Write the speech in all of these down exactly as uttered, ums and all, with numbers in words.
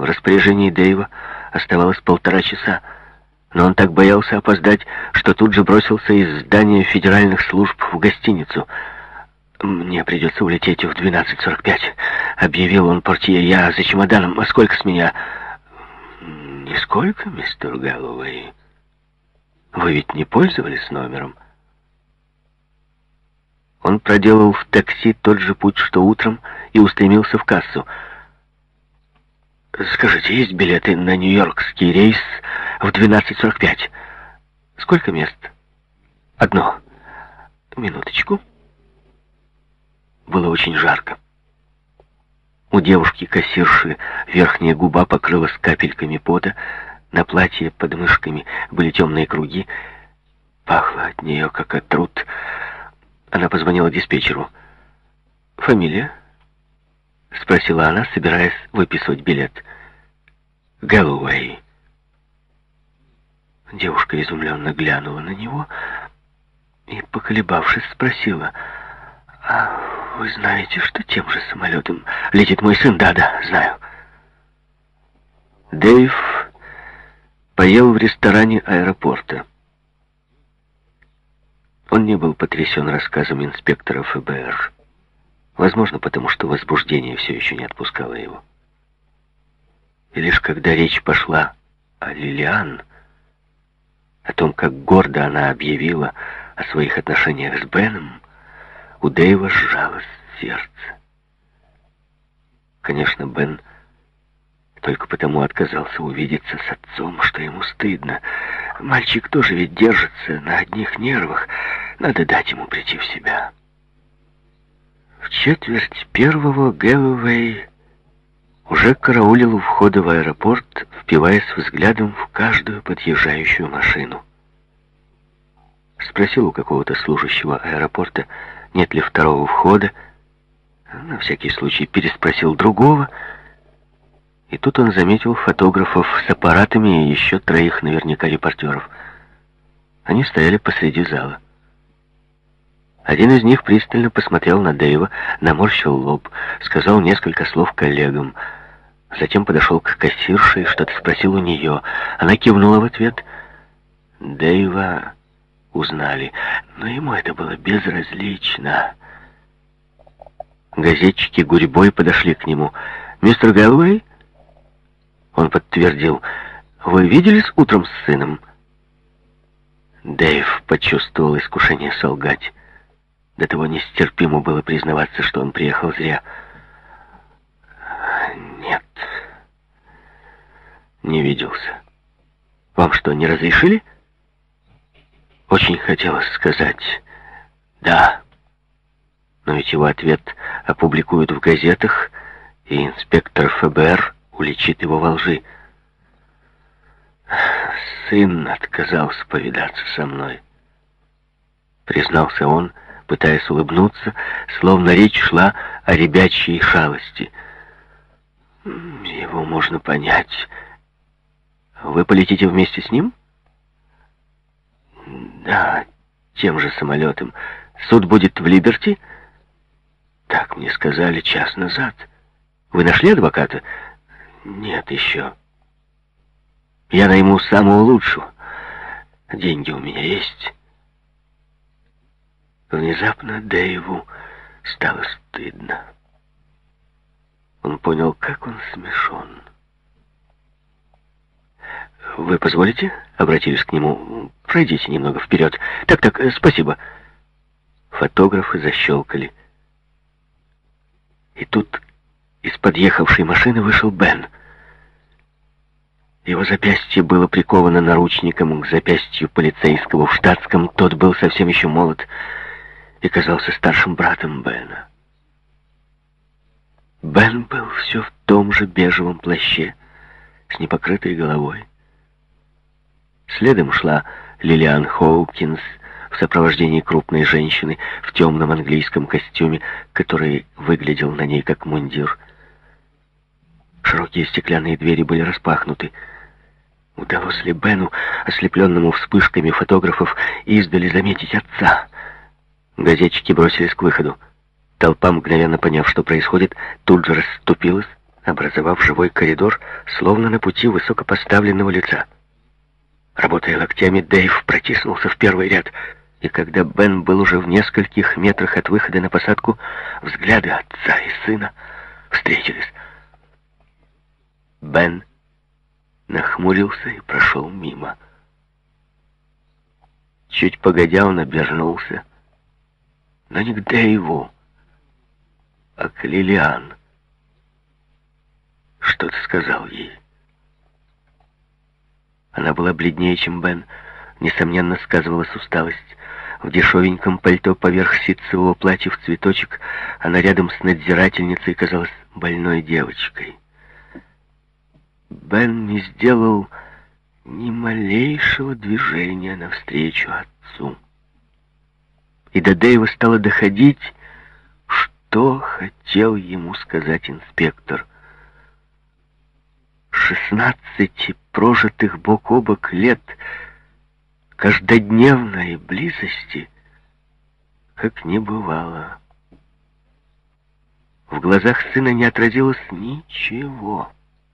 В распоряжении Дэйва оставалось полтора часа, но он так боялся опоздать, что тут же бросился из здания федеральных служб в гостиницу. «Мне придется улететь в двенадцать сорок пять», — объявил он портье. «Я за чемоданом. А сколько с меня?» «Нисколько, мистер Гэллоуэй. Вы ведь не пользовались номером?» Он проделал в такси тот же путь, что утром, и устремился в кассу. «Скажите, есть билеты на нью-йоркский рейс в двенадцать сорок пять? Сколько мест?» «Одно. Минуточку». Было очень жарко. У девушки-кассирши верхняя губа покрылась капельками пота, на платье под мышками были темные круги. Пахло от нее, как от труд. Она позвонила диспетчеру. «Фамилия?» — спросила она, собираясь выписывать билет. «Гэллоуэй». Девушка изумленно глянула на него и, поколебавшись, спросила: «А вы знаете, что тем же самолетом летит мой сын?» «Да-да, знаю». Дэйв поел в ресторане аэропорта. Он не был потрясен рассказом инспектора эф бэ эр. Возможно, потому что возбуждение все еще не отпускало его. И лишь когда речь пошла о Лилиан, о том, как гордо она объявила о своих отношениях с Беном, у Дэйва сжалось сердце. Конечно, Бен только потому отказался увидеться с отцом, что ему стыдно. Мальчик тоже ведь держится на одних нервах. Надо дать ему прийти в себя. В четверть первого Гэллоуэй уже караулил у входа в аэропорт, впиваясь взглядом в каждую подъезжающую машину. Спросил у какого-то служащего аэропорта, нет ли второго входа. На всякий случай переспросил другого. И тут он заметил фотографов с аппаратами и еще троих наверняка репортеров. Они стояли посреди зала. Один из них пристально посмотрел на Дэйва, наморщил лоб, сказал несколько слов коллегам. Затем подошел к кассирше и что-то спросил у нее. Она кивнула в ответ. Дэйва узнали, но ему это было безразлично. Газетчики гурьбой подошли к нему. «Мистер Гэллоуэй?» Он подтвердил. «Вы виделись утром с сыном?» Дэйв почувствовал искушение солгать. До того нестерпимо было признаваться, что он приехал зря. «Нет, не виделся. Вам что, не разрешили?» Очень хотелось сказать «да». Но ведь его ответ опубликуют в газетах, и инспектор эф бэ эр уличит его во лжи. «Сын отказался повидаться со мной», — признался он, пытаясь улыбнуться, словно речь шла о ребячьей шалости. «Его можно понять. Вы полетите вместе с ним?» «Да, тем же самолетом. Суд будет в Либерти?» «Так мне сказали час назад. Вы нашли адвоката?» «Нет еще. Я найму самого лучшего. Деньги у меня есть». Внезапно Дэйву стало стыдно. Он понял, как он смешон. «Вы позволите?» — обратились к нему. «Пройдите немного вперед. Так-так, спасибо». Фотографы защелкали. И тут из подъехавшей машины вышел Бен. Его запястье было приковано наручником к запястью полицейского в штатском. Тот был совсем еще молод и казался старшим братом Бена. Бен был все в том же бежевом плаще, с непокрытой головой. Следом шла Лилиан Хоукинс в сопровождении крупной женщины в темном английском костюме, который выглядел на ней как мундир. Широкие стеклянные двери были распахнуты. Удалось ли Бену, ослепленному вспышками фотографов, издали заметить отца? Газетчики бросились к выходу. Толпа, мгновенно поняв, что происходит, тут же расступилась, образовав живой коридор, словно на пути высокопоставленного лица. Работая локтями, Дэйв протиснулся в первый ряд, и когда Бен был уже в нескольких метрах от выхода на посадку, взгляды отца и сына встретились. Бен нахмурился и прошел мимо. Чуть погодя, он обернулся, но не к Дэйву, а к Лилиан. Что-то сказал ей. Она была бледнее, чем Бен. Несомненно, сказывалась усталость. В дешевеньком пальто поверх ситцевого платья в цветочек она рядом с надзирательницей казалась больной девочкой. Бен не сделал ни малейшего движения навстречу отцу. И до Дэйва стало доходить, что хотел ему сказать инспектор. Шестнадцати прожитых бок о бок лет каждодневной близости как не бывало. В глазах сына не отразилось ничего.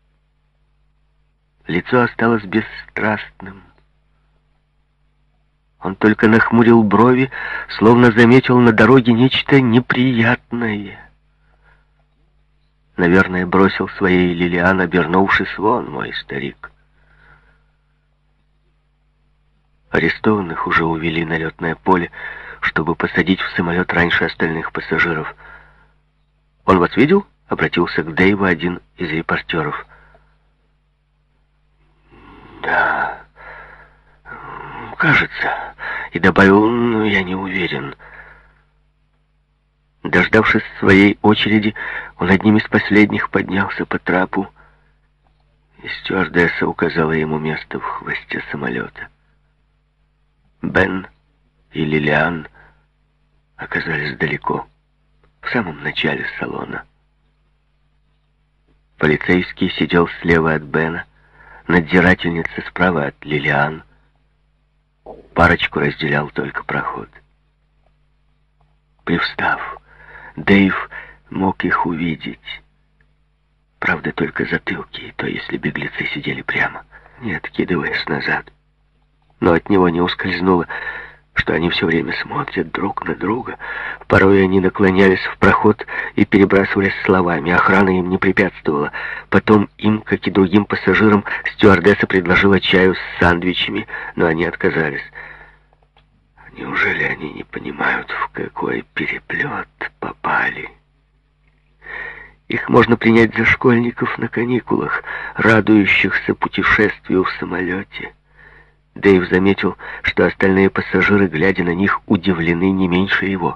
Лицо осталось бесстрастным. Он только нахмурил брови, словно заметил на дороге нечто неприятное. Наверное, бросил своей Лилиан, обернувшись: вон мой старик. Арестованных уже увели на летное поле, чтобы посадить в самолет раньше остальных пассажиров. «Он вас видел?» — обратился к Дэйву один из репортеров. «Да, кажется», — и добавил: «ну, я не уверен». Дождавшись своей очереди, он одним из последних поднялся по трапу, и стюардесса указала ему место в хвосте самолета. Бен и Лилиан оказались далеко, в самом начале салона. Полицейский сидел слева от Бена, надзирательница справа от Лилиан. Парочку разделял только проход. Привстав, Дэйв мог их увидеть. Правда, только затылки, и то, если беглецы сидели прямо, не откидываясь назад. Но от него не ускользнуло, что они все время смотрят друг на друга. Порой они наклонялись в проход и перебрасывались словами. Охрана им не препятствовала. Потом им, как и другим пассажирам, стюардесса предложила чаю с сандвичами, но они отказались. Неужели они не понимают, в какой переплет попали? Их можно принять за школьников на каникулах, радующихся путешествию в самолете. Дэйв заметил, что остальные пассажиры, глядя на них, удивлены не меньше его.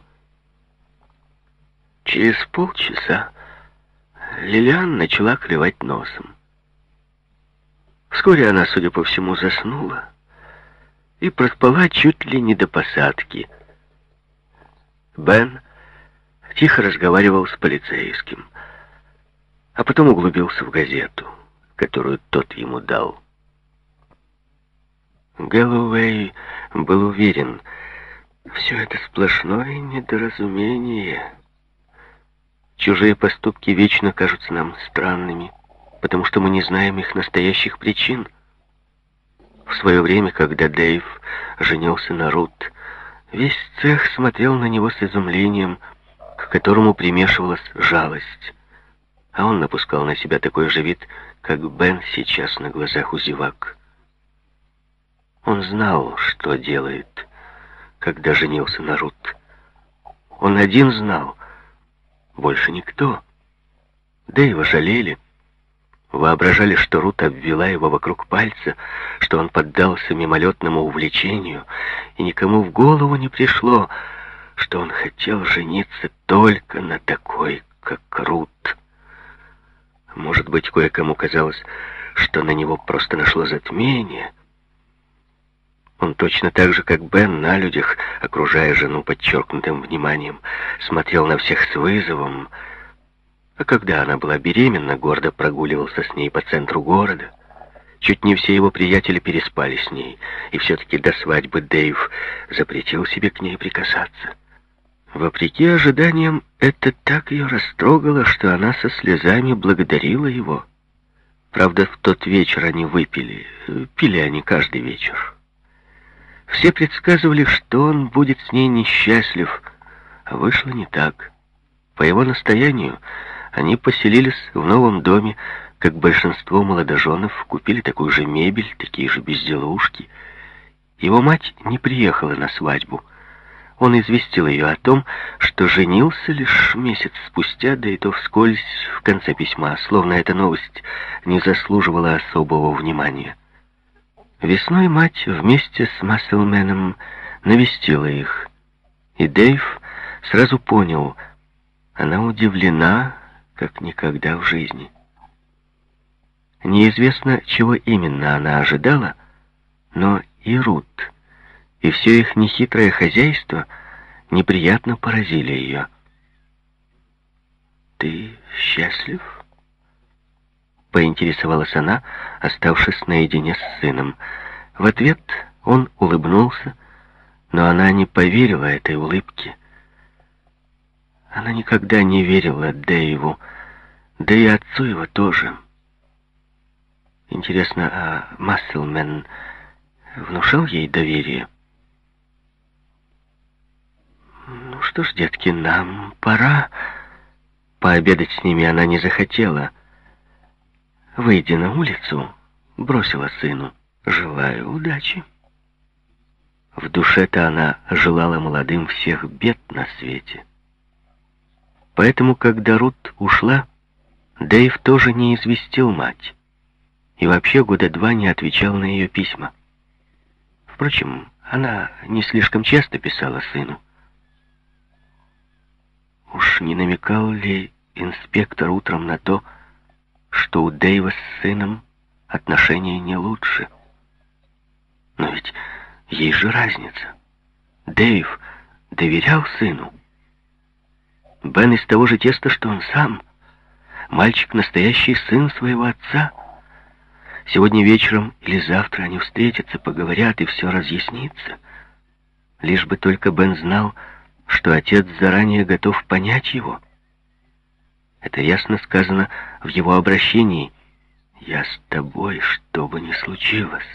Через полчаса Лилиан начала клевать носом. Вскоре она, судя по всему, заснула и проспала чуть ли не до посадки. Бен тихо разговаривал с полицейским, а потом углубился в газету, которую тот ему дал. Гэллоуэй был уверен, все это сплошное недоразумение. Чужие поступки вечно кажутся нам странными, потому что мы не знаем их настоящих причин. В свое время, когда Дэйв женился на Рут, весь цех смотрел на него с изумлением, к которому примешивалась жалость. А он напускал на себя такой же вид, как Бен сейчас на глазах у зевак. Он знал, что делает, когда женился на Рут. Он один знал, больше никто. Дэйва жалели, воображали, что Рут обвела его вокруг пальца, что он поддался мимолетному увлечению, и никому в голову не пришло, что он хотел жениться только на такой, как Рут. Может быть, кое-кому казалось, что на него просто нашло затмение. Он точно так же, как Бен, на людях, окружая жену подчеркнутым вниманием, смотрел на всех с вызовом. А когда она была беременна, гордо прогуливался с ней по центру города. Чуть не все его приятели переспали с ней, и все-таки до свадьбы Дэйв запретил себе к ней прикасаться. Вопреки ожиданиям, это так ее растрогало, что она со слезами благодарила его. Правда, в тот вечер они выпили. Пили они каждый вечер. Все предсказывали, что он будет с ней несчастлив, а вышло не так. По его настоянию они поселились в новом доме, как большинство молодоженов, купили такую же мебель, такие же безделушки. Его мать не приехала на свадьбу. Он известил ее о том, что женился лишь месяц спустя, да и то вскользь в конце письма, словно эта новость не заслуживала особого внимания. Весной мать вместе с Масселменом навестила их, и Дэйв сразу понял, она удивлена, как никогда в жизни. Неизвестно, чего именно она ожидала, но и Рут, и все их нехитрое хозяйство неприятно поразили ее. «Ты счастлив?» — поинтересовалась она, оставшись наедине с сыном. В ответ он улыбнулся, но она не поверила этой улыбке. Она никогда не верила Дэйву, да и отцу его тоже. Интересно, а Масселмен внушал ей доверие? «Ну что ж, детки, нам пора». Пообедать с ними она не захотела. Выйдя на улицу, бросила сыну: «Желаю удачи». В душе-то она желала молодым всех бед на свете. Поэтому, когда Рут ушла, Дэйв тоже не известил мать. И вообще года два не отвечал на ее письма. Впрочем, она не слишком часто писала сыну. Уж не намекал ли инспектор утром на то, что у Дэйва с сыном отношения не лучше? Но ведь есть же разница. Дэйв доверял сыну. Бен из того же теста, что он сам. Мальчик — настоящий сын своего отца. Сегодня вечером или завтра они встретятся, поговорят, и все разъяснится. Лишь бы только Бен знал, что отец заранее готов понять его. Это ясно сказано в его обращении: «Я с тобой, что бы ни случилось».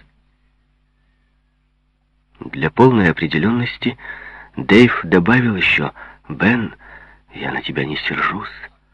Для полной определенности Дэйв добавил еще: «Бен, я на тебя не сержусь».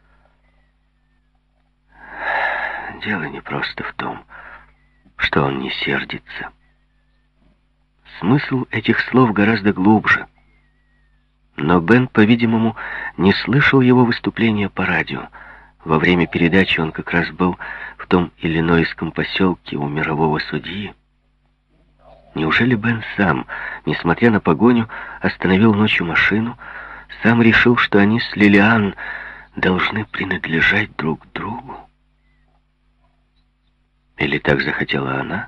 Дело не просто в том, что он не сердится. Смысл этих слов гораздо глубже. Но Бен, по-видимому, не слышал его выступления по радио. Во время передачи он как раз был в том иллинойском поселке у мирового судьи. Неужели Бен сам, несмотря на погоню, остановил ночью машину, сам решил, что они с Лилиан должны принадлежать друг другу? Или так захотела она?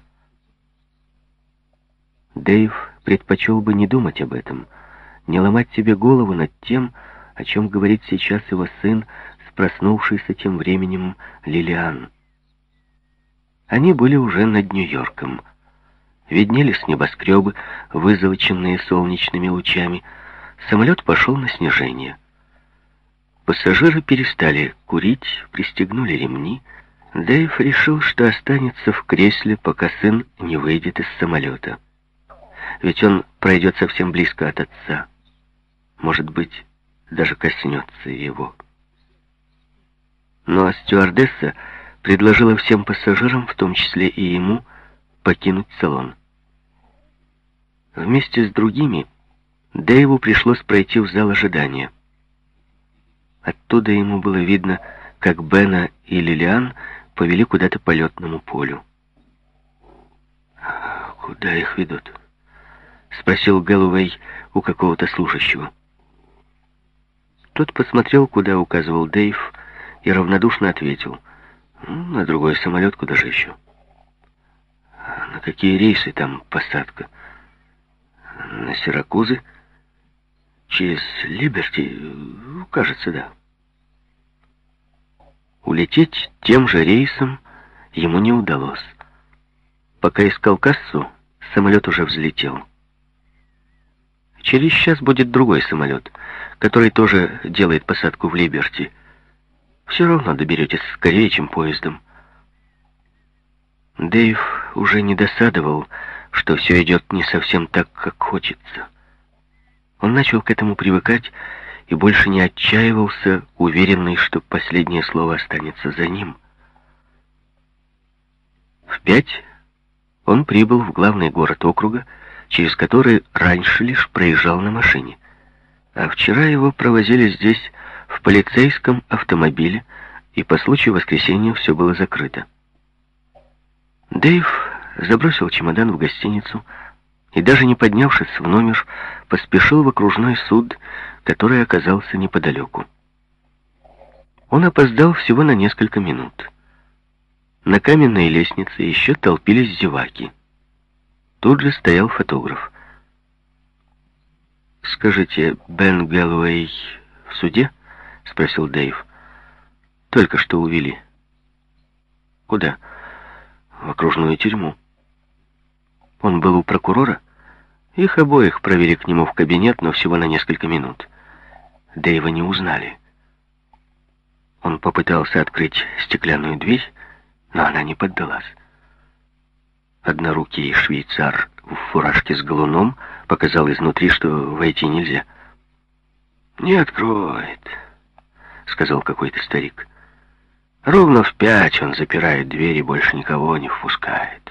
Дэйв предпочел бы не думать об этом, не ломать себе голову над тем, о чем говорит сейчас его сын с проснувшейся тем временем Лилиан. Они были уже над Нью-Йорком. Виднелись небоскребы, вызолоченные солнечными лучами. Самолет пошел на снижение. Пассажиры перестали курить, пристегнули ремни. Дэйв решил, что останется в кресле, пока сын не выйдет из самолета. Ведь он пройдет совсем близко от отца. Может быть, даже коснется его. Ну а стюардесса предложила всем пассажирам, в том числе и ему, покинуть салон. Вместе с другими Дэйву пришлось пройти в зал ожидания. Оттуда ему было видно, как Бена и Лилиан повели куда-то по летному полю. «Куда их ведут?» — спросил Гэллоуэй у какого-то служащего. Тот посмотрел, куда указывал Дэйв, и равнодушно ответил: «На другой самолет, куда же еще?» «На какие рейсы там посадка?» «На Сиракузы? Через Либерти? Кажется, да». Улететь тем же рейсом ему не удалось. Пока искал кассу, самолет уже взлетел. Через час будет другой самолет, который тоже делает посадку в Либерти. Все равно доберетесь скорее, чем поездом». Дэйв уже не досадовал, что все идет не совсем так, как хочется. Он начал к этому привыкать и больше не отчаивался, уверенный, что последнее слово останется за ним. В пять он прибыл в главный город округа, через который раньше лишь проезжал на машине. А вчера его провозили здесь в полицейском автомобиле, и по случаю воскресенья все было закрыто. Дэйв забросил чемодан в гостиницу и, даже не поднявшись в номер, поспешил в окружной суд, который оказался неподалеку. Он опоздал всего на несколько минут. На каменной лестнице еще толпились зеваки. Тут же стоял фотограф. «Скажите, Бен Гэллоуэй в суде?» — спросил Дэйв. «Только что увели». «Куда?» «В окружную тюрьму». «Он был у прокурора?» Их обоих провели к нему в кабинет, но всего на несколько минут. Дэйва не узнали. Он попытался открыть стеклянную дверь, но она не поддалась. Однорукий швейцар в фуражке с галуном показал изнутри, что войти нельзя. «Не откроет», — сказал какой-то старик. «Ровно в пять он запирает дверь и больше никого не впускает».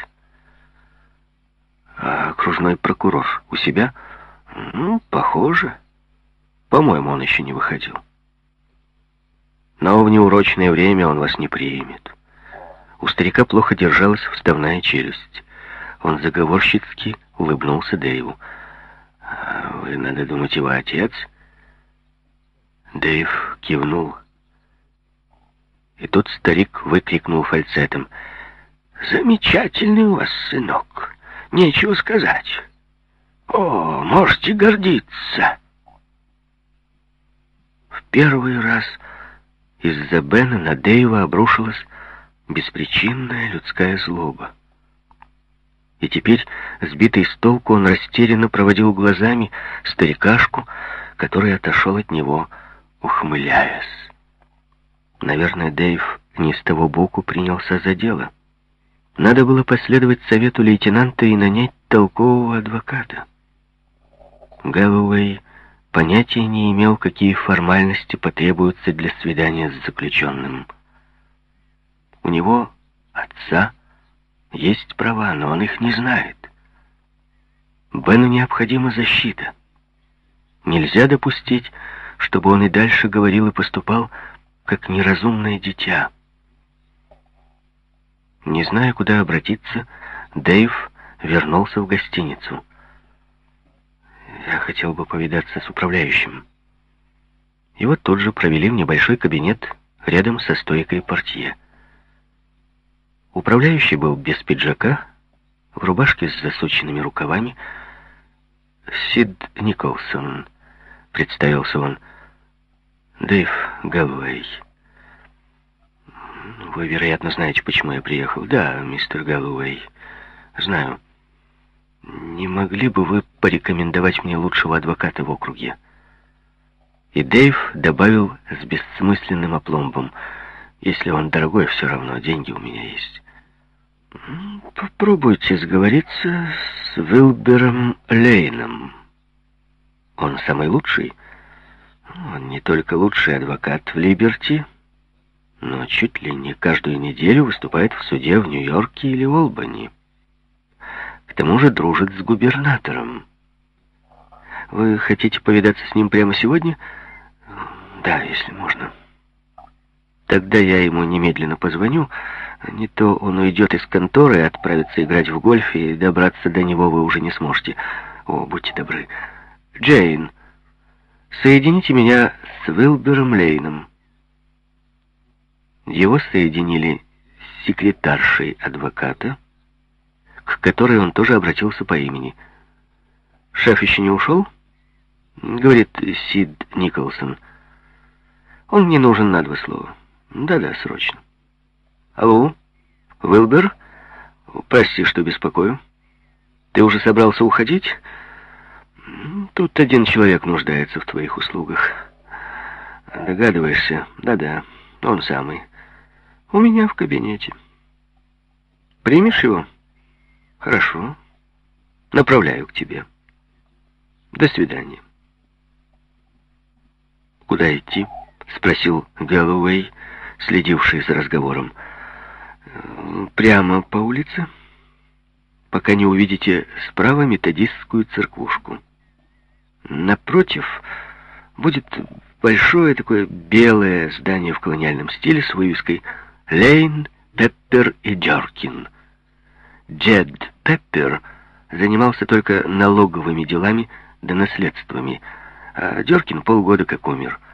«А окружной прокурор у себя?» «Ну, похоже. По-моему, он еще не выходил». «Но в неурочное время он вас не примет». У старика плохо держалась вставная челюсть. Он заговорщицки улыбнулся Дэйву. «Вы, надо думать, его отец?» Дэйв кивнул. И тут старик выкрикнул фальцетом: «Замечательный у вас сынок! Нечего сказать! О, можете гордиться!» В первый раз из-за Бена на Дэйва обрушилась беспричинная людская злоба. И теперь, сбитый с толку, он растерянно проводил глазами старикашку, который отошел от него, ухмыляясь. Наверное, Дэйв не с того боку принялся за дело. Надо было последовать совету лейтенанта и нанять толкового адвоката. Гэллоуэй понятия не имел, какие формальности потребуются для свидания с заключенным. У него, отца, есть права, но он их не знает. Бену необходима защита. Нельзя допустить, чтобы он и дальше говорил и поступал, как неразумное дитя. Не зная, куда обратиться, Дэйв вернулся в гостиницу. «Я хотел бы повидаться с управляющим». Его тут же провели в небольшой кабинет рядом со стойкой портье. Управляющий был без пиджака, в рубашке с засученными рукавами. «Сид Николсон», — представился он. «Дэйв Гэллоуэй». «Вы, вероятно, знаете, почему я приехал». «Да, мистер Гэллоуэй, знаю. Не могли бы вы порекомендовать мне лучшего адвоката в округе?» И Дэйв добавил с бессмысленным опломбом: «Если он дорогой, все равно, деньги у меня есть». «Попробуйте сговориться с Уилбером Лейном. Он самый лучший. Он не только лучший адвокат в Либерти, но чуть ли не каждую неделю выступает в суде в Нью-Йорке или Олбани. К тому же дружит с губернатором. Вы хотите повидаться с ним прямо сегодня?» «Да, если можно». «Тогда я ему немедленно позвоню. Не то он уйдет из конторы и отправится играть в гольф, и добраться до него вы уже не сможете. О, будьте добры. Джейн, соедините меня с Уилбером Лейном». Его соединили с секретаршей адвоката, к которой он тоже обратился по имени. «Шеф еще не ушел?» — говорит Сид Николсон. «Он мне нужен на два слова». «Да-да, срочно». «Алло, Уилбер? Прости, что беспокою. Ты уже собрался уходить?» Тут один человек нуждается в твоих услугах. Догадываешься? Да-да, он самый. У меня в кабинете. Примешь его? Хорошо. Направляю к тебе. До свидания. Куда идти? Спросил Гэллоуэй, следивший за разговором. Прямо по улице, пока не увидите справа методистскую церквушку. Напротив будет большое такое белое здание в колониальном стиле с вывеской «Лейн, Пеппер и Дёркин». Джед Пеппер занимался только налоговыми делами да наследствами, а Дёркин полгода как умер.